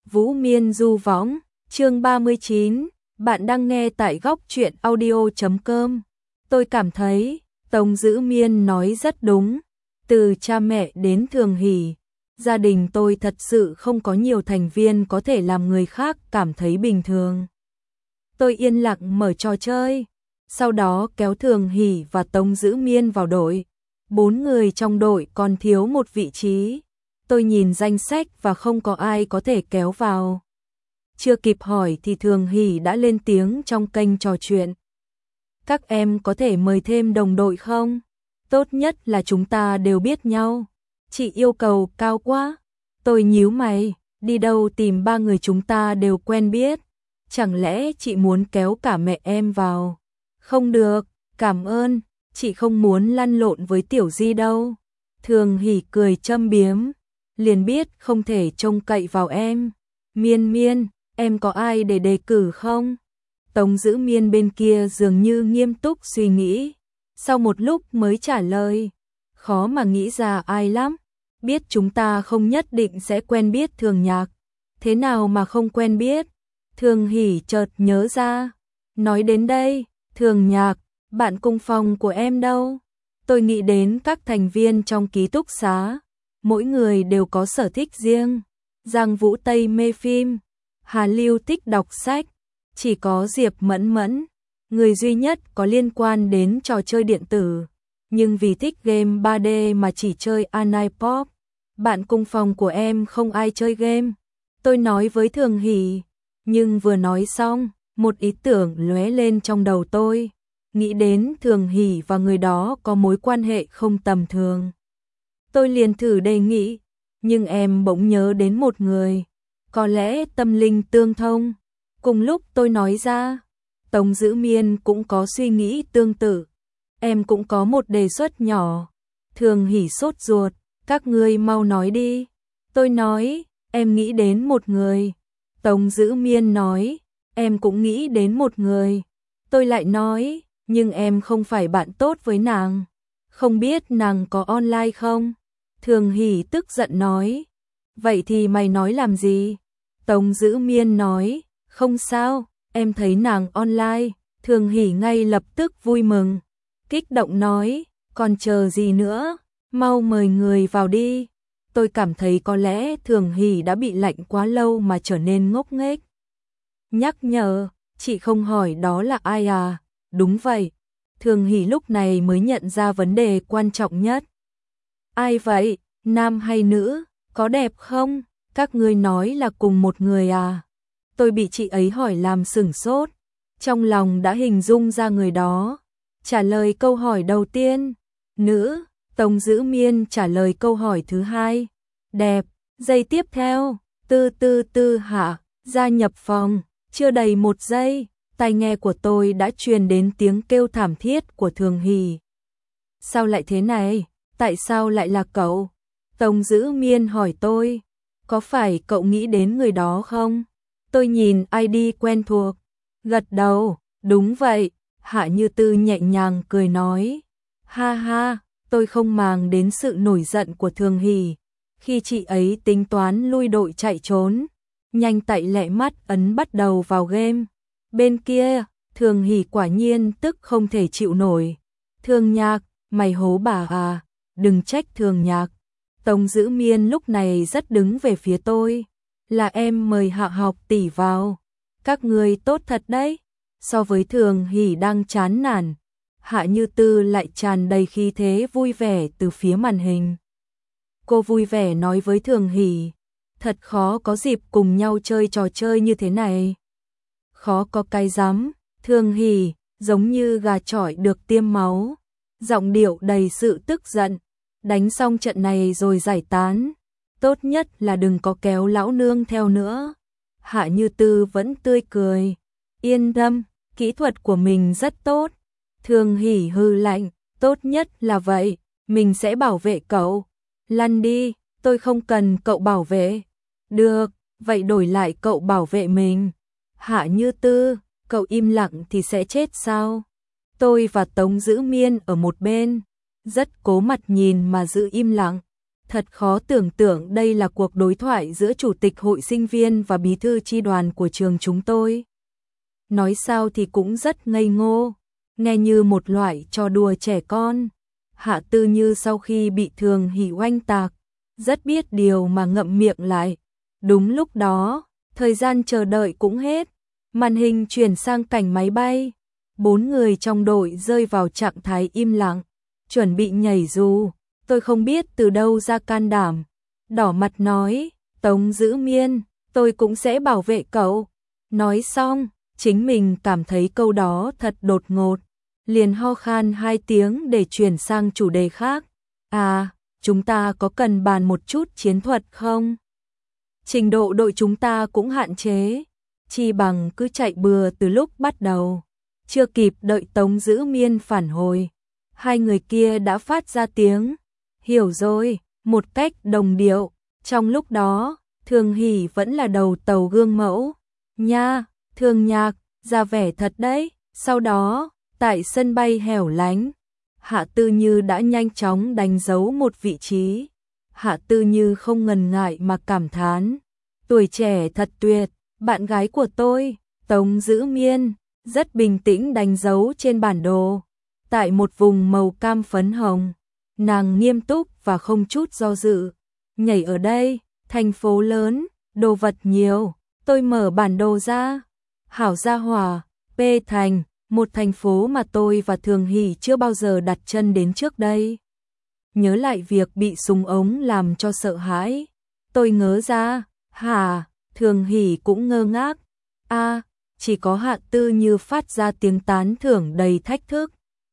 Vũ Miên du võng, chương 39, bạn đang nghe tại góc truyện audio.com. Tôi cảm thấy, Tống Dữ Miên nói rất đúng, từ cha mẹ đến Thường Hỷ, gia đình tôi thật sự không có nhiều thành viên có thể làm người khác cảm thấy bình thường. Tôi yên lặng mở trò chơi, sau đó kéo Thường Hỷ và Tống Dữ Miên vào đội. 4 người trong đội còn thiếu một vị trí. Tôi nhìn danh sách và không có ai có thể kéo vào. Chưa kịp hỏi thì Thường Hỷ đã lên tiếng trong kênh trò chuyện. Các em có thể mời thêm đồng đội không? Tốt nhất là chúng ta đều biết nhau. Chị yêu cầu cao quá. Tôi nhíu mày, đi đâu tìm 3 người chúng ta đều quen biết. Chẳng lẽ chị muốn kéo cả mẹ em vào? Không được, cảm ơn, chị không muốn lăn lộn với Tiểu Di đâu. Thường Hỷ cười châm biếm, liền biết không thể trông cậy vào em. Miên Miên, em có ai để đề cử không? Tống Dữ Miên bên kia dường như nghiêm túc suy nghĩ, sau một lúc mới trả lời, khó mà nghĩ ra ai lắm. Biết chúng ta không nhất định sẽ quen biết Thường Nhạc, thế nào mà không quen biết? Thường Hỷ chợt nhớ ra, nói đến đây, Thường Nhạc, bạn cùng phòng của em đâu? Tôi nghĩ đến các thành viên trong ký túc xá, mỗi người đều có sở thích riêng. Giang Vũ Tây mê phim, Hà Lưu thích đọc sách, chỉ có Diệp Mẫn Mẫn, người duy nhất có liên quan đến trò chơi điện tử, nhưng vì thích game 3D mà chỉ chơi online pop. Bạn cùng phòng của em không ai chơi game. Tôi nói với Thường Hỷ, nhưng vừa nói xong, một ý tưởng lóe lên trong đầu tôi, nghĩ đến Thường Hỷ và người đó có mối quan hệ không tầm thường. Tôi liền thử đề nghị, nhưng em bỗng nhớ đến một người, có lẽ tâm linh tương thông. Cùng lúc tôi nói ra, Tống Dữ Miên cũng có suy nghĩ tương tự. Em cũng có một đề xuất nhỏ. Thường Hỷ sốt ruột, các ngươi mau nói đi. Tôi nói, em nghĩ đến một người. Tống Dữ Miên nói, em cũng nghĩ đến một người. Tôi lại nói, nhưng em không phải bạn tốt với nàng. Không biết nàng có online không? Thường Hỷ tức giận nói, vậy thì mày nói làm gì? Tống Dữ Miên nói, không sao, em thấy nàng online. Thường Hỷ ngay lập tức vui mừng, kích động nói, còn chờ gì nữa, mau mời người vào đi. Tôi cảm thấy có lẽ Thường Hỷ đã bị lạnh quá lâu mà trở nên ngốc nghếch. Nhắc nhở, chị không hỏi đó là ai à? Đúng vậy. Thường Hỷ lúc này mới nhận ra vấn đề quan trọng nhất. Ai vậy, nam hay nữ, có đẹp không? Các ngươi nói là cùng một người à? Tôi bị chị ấy hỏi làm sửng sốt, trong lòng đã hình dung ra người đó. Trả lời câu hỏi đầu tiên, nữ. Tống Dữ Miên trả lời câu hỏi thứ hai, đẹp. Giây tiếp theo, tư hạ, gia nhập phòng. Chưa đầy 1 giây, tai nghe của tôi đã truyền đến tiếng kêu thảm thiết của Thường Hỷ. Sao lại thế này? Tại sao lại là cậu? Tống Dữ Miên hỏi tôi, có phải cậu nghĩ đến người đó không? Tôi nhìn ID quen thuộc, gật đầu, đúng vậy. Hạ Như Tư nhẹ nhàng cười nói, ha ha, tôi không màng đến sự nổi giận của Thường Hỷ. Khi chị ấy tính toán lui đội chạy trốn, nhanh tay lẹ mắt ấn bắt đầu vào game. Bên kia, Thường Hỷ quả nhiên tức không thể chịu nổi. Thường Nhạc, mày hố bà à, đừng trách Thường Nhạc. Tống Dữ Miên lúc này rất đứng về phía tôi, là em mời Hạ học tỷ vào. Các ngươi tốt thật đấy. So với Thường Hỷ đang chán nản, Hạ Như Tư lại tràn đầy khí thế vui vẻ từ phía màn hình. Cô vui vẻ nói với Thường Hỷ, thật khó có dịp cùng nhau chơi trò chơi như thế này. Khó có cái rắm. Thường Hỷ giống như gà chọi được tiêm máu, giọng điệu đầy sự tức giận. Đánh xong trận này rồi giải tán, tốt nhất là đừng có kéo lão nương theo nữa. Hạ Như Tư vẫn tươi cười, yên tâm, kỹ thuật của mình rất tốt. Thường Hỷ hừ lạnh, tốt nhất là vậy, mình sẽ bảo vệ cậu. Lăn đi, tôi không cần cậu bảo vệ. Được, vậy đổi lại cậu bảo vệ mình. Hạ Như Tư, cậu im lặng thì sẽ chết sao? Tôi và Tống Dữ Miên ở một bên, rất cố mặt nhìn mà giữ im lặng. Thật khó tưởng tượng đây là cuộc đối thoại giữa chủ tịch hội sinh viên và bí thư chi đoàn của trường chúng tôi. Nói sao thì cũng rất ngây ngô, nghe như một loại trò đùa trẻ con. Hạ Tư Như sau khi bị Thường Hỷ oanh tạc, rất biết điều mà ngậm miệng lại. Đúng lúc đó, thời gian chờ đợi cũng hết, màn hình chuyển sang cảnh máy bay. 4 người trong đội rơi vào trạng thái im lặng, chuẩn bị nhảy dù. Tôi không biết từ đâu ra can đảm, đỏ mặt nói, Tống Dữ Miên, tôi cũng sẽ bảo vệ cậu. Nói xong, chính mình cảm thấy câu đó thật đột ngột, liền ho khan 2 tiếng để chuyển sang chủ đề khác. À, chúng ta có cần bàn một chút chiến thuật không? Trình độ đội chúng ta cũng hạn chế, chi bằng cứ chạy bừa từ lúc bắt đầu. Chưa kịp đợi Tống Dữ Miên phản hồi, hai người kia đã phát ra tiếng, hiểu rồi, một cách đồng điệu. Trong lúc đó, Thường Hỷ vẫn là đầu tàu gương mẫu. Nha, Thường Nhạc, ra vẻ thật đấy. Sau đó, tại sân bay hẻo lánh, Hạ Tư Như đã nhanh chóng đánh dấu một vị trí. Hạ Tư Như không ngần ngại mà cảm thán, tuổi trẻ thật tuyệt, bạn gái của tôi, Tống Dữ Miên, rất bình tĩnh đánh dấu trên bản đồ. Tại một vùng màu cam phấn hồng, nàng nghiêm túc và không chút do dự. Nhảy ở đây, thành phố lớn, đồ vật nhiều, tôi mở bản đồ ra. Hảo Gia Hòa, P Thành, một thành phố mà tôi và Thường Hỷ chưa bao giờ đặt chân đến trước đây. Nhớ lại việc bị súng ống làm cho sợ hãi, tôi ngớ ra, hả, Thường Hỷ cũng ngơ ngác. A, chỉ có Hạ Tư Như phát ra tiếng tán thưởng đầy thách thức.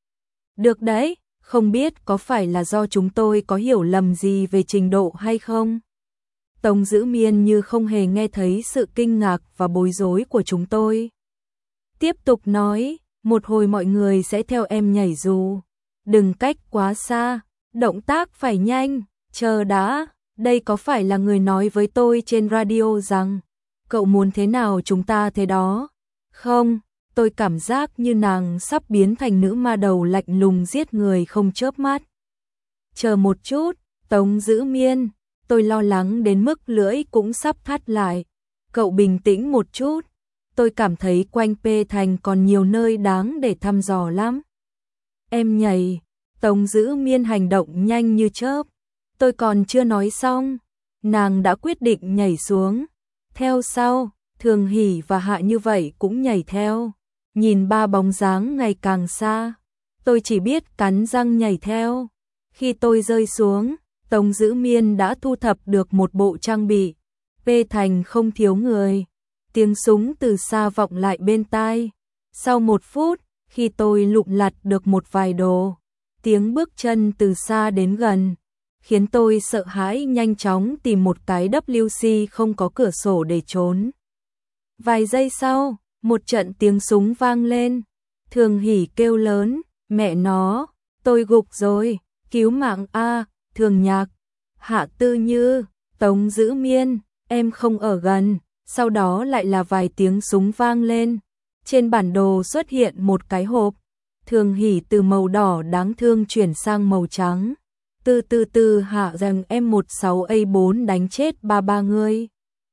Được đấy, không biết có phải là do chúng tôi có hiểu lầm gì về trình độ hay không? Tống Dữ Miên như không hề nghe thấy sự kinh ngạc và bối rối của chúng tôi. Tiếp tục nói, một hồi mọi người sẽ theo em nhảy dù. Đừng cách quá xa, động tác phải nhanh, chờ đã, đây có phải là người nói với tôi trên radio rằng, cậu muốn thế nào chúng ta thế đó? Không, tôi cảm giác như nàng sắp biến thành nữ ma đầu lạnh lùng giết người không chớp mắt. Chờ một chút, Tống Dữ Miên, tôi lo lắng đến mức lưỡi cũng sắp thắt lại. Cậu bình tĩnh một chút, tôi cảm thấy quanh P Thành còn nhiều nơi đáng để thăm dò lắm. Em nhảy, Tống Dữ Miên hành động nhanh như chớp. Tôi còn chưa nói xong, nàng đã quyết định nhảy xuống. Theo sau, Thường Hỷ và Hạ như vậy cũng nhảy theo. Nhìn ba bóng dáng ngày càng xa, tôi chỉ biết cắn răng nhảy theo. Khi tôi rơi xuống, Tống Dữ Miên đã thu thập được một bộ trang bị. P Thành không thiếu người. Tiếng súng từ xa vọng lại bên tai. Sau 1 phút, khi tôi lụm lặt được một vài đồ, tiếng bước chân từ xa đến gần, khiến tôi sợ hãi nhanh chóng tìm một cái WC không có cửa sổ để trốn. Vài giây sau, một trận tiếng súng vang lên. Thường Hỷ kêu lớn, mẹ nó, tôi gục rồi, cứu mạng a, Thường Nhạc. Hạ Tư Như, Tống Dữ Miên, em không ở gần. Sau đó lại là vài tiếng súng vang lên. Trên bản đồ xuất hiện một cái hộp. Thường Hỷ từ màu đỏ đáng thương chuyển sang màu trắng. Từ Hạ rằng M16A4 đánh chết 33 người.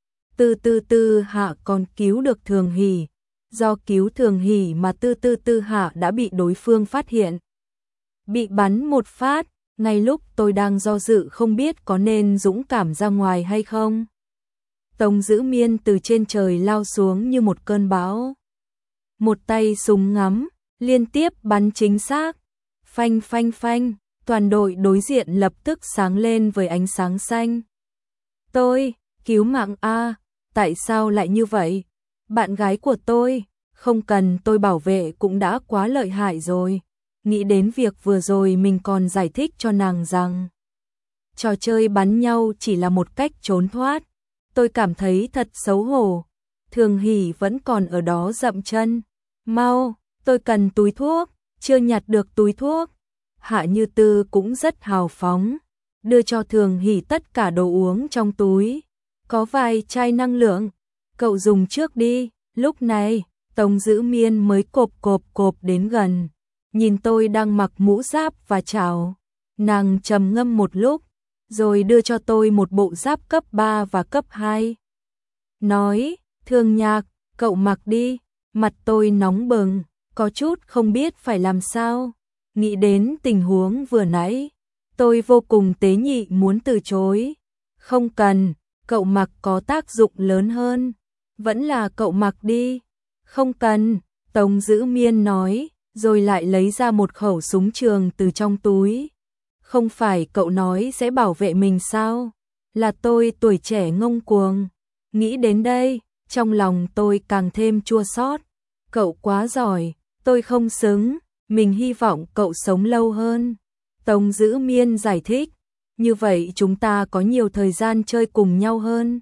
Từ Hạ còn cứu được Thường Hỷ. Do cứu Thường Hỷ mà từ Hạ đã bị đối phương phát hiện. Bị bắn một phát, ngay lúc tôi đang do dự không biết có nên dũng cảm ra ngoài hay không. Tống Dữ Miên từ trên trời lao xuống như một cơn bão. Một tay súng ngắm, liên tiếp bắn chính xác. Phanh phanh phanh, toàn đội đối diện lập tức sáng lên với ánh sáng xanh. Tôi, cứu mạng a, tại sao lại như vậy? Bạn gái của tôi, không cần tôi bảo vệ cũng đã quá lợi hại rồi. Nghĩ đến việc vừa rồi mình còn giải thích cho nàng rằng trò chơi bắn nhau chỉ là một cách trốn thoát. Tôi cảm thấy thật xấu hổ. Thường Hỷ vẫn còn ở đó dậm chân. Mau, tôi cần túi thuốc, chưa nhặt được túi thuốc. Hạ Như Tư cũng rất hào phóng, đưa cho Thường Hỷ tất cả đồ uống trong túi. Có vài chai năng lượng, cậu dùng trước đi. Lúc này, Tống Dữ Miên mới cộp đến gần. Nhìn tôi đang mặc mũ giáp và chào. Nàng trầm ngâm một lúc, rồi đưa cho tôi một bộ giáp cấp 3 và cấp 2. Nói, Thương Nhạc, cậu mặc đi. Mặt tôi nóng bừng, có chút không biết phải làm sao. Nghĩ đến tình huống vừa nãy, tôi vô cùng tế nhị muốn từ chối. Không cần, cậu mặc có tác dụng lớn hơn. Vẫn là cậu mặc đi. Không cần, Tống Dữ Miên nói, rồi lại lấy ra một khẩu súng trường từ trong túi. Không phải cậu nói sẽ bảo vệ mình sao? Là tôi tuổi trẻ ngông cuồng. Nghĩ đến đây, trong lòng tôi càng thêm chua xót. Cậu quá giỏi, tôi không xứng, mình hy vọng cậu sống lâu hơn. Tống Dữ Miên giải thích, như vậy chúng ta có nhiều thời gian chơi cùng nhau hơn.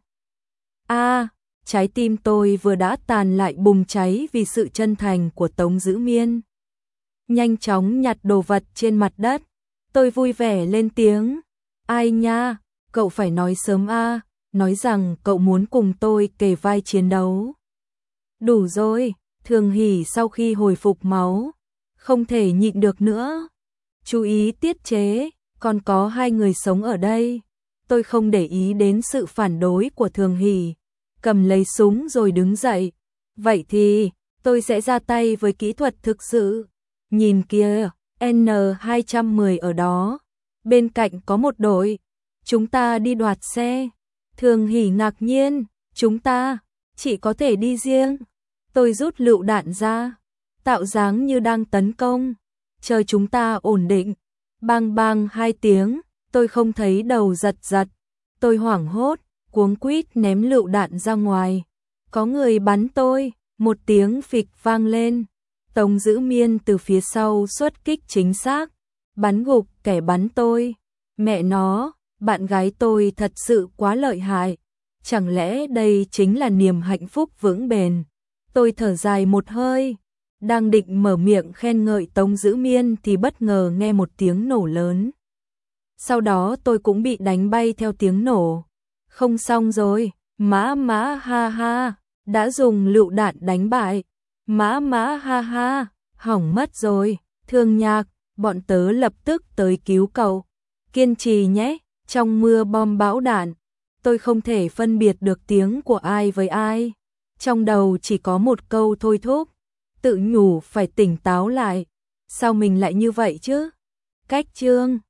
Trái tim tôi vừa đã tàn lại bùng cháy vì sự chân thành của Tống Dữ Miên. Nhanh chóng nhặt đồ vật trên mặt đất, tôi vui vẻ lên tiếng. Ai nha, cậu phải nói sớm nói rằng cậu muốn cùng tôi kề vai chiến đấu. Đủ rồi, Thường Hỷ sau khi hồi phục máu, không thể nhịn được nữa. Chú ý tiết chế, còn có 2 người sống ở đây. Tôi không để ý đến sự phản đối của Thường Hỷ, cầm lấy súng rồi đứng dậy. Vậy thì, tôi sẽ ra tay với kỹ thuật thực sự. Nhìn kia, N210 ở đó. Bên cạnh có một đội. Chúng ta đi đoạt xe. Thường Hỷ ngạc nhiên, chúng ta chỉ có thể đi riêng. Tôi rút lựu đạn ra, tạo dáng như đang tấn công. Chờ chúng ta ổn định. Bang bang 2 tiếng, tôi không thấy đầu giật giật. Tôi hoảng hốt, cuống quýt ném lựu đạn ra ngoài. Có người bắn tôi, một tiếng phịch vang lên. Tống Dữ Miên từ phía sau xuất kích chính xác, bắn gục kẻ bắn tôi. Mẹ nó, bạn gái tôi thật sự quá lợi hại. Chẳng lẽ đây chính là niềm hạnh phúc vững bền? Tôi thở dài một hơi, đang định mở miệng khen ngợi Tống Dữ Miên thì bất ngờ nghe một tiếng nổ lớn. Sau đó tôi cũng bị đánh bay theo tiếng nổ. Không xong rồi, mã ha ha, đã dùng lựu đạn đánh bại. Mã ha ha, hỏng mất rồi. Thương Nhạc, bọn tớ lập tức tới cứu cậu. Kiên trì nhé, trong mưa bom bão đạn, tôi không thể phân biệt được tiếng của ai với ai. Trong đầu chỉ có một câu thôi thúc, tự nhủ phải tỉnh táo lại. Sao mình lại như vậy chứ? Cách chương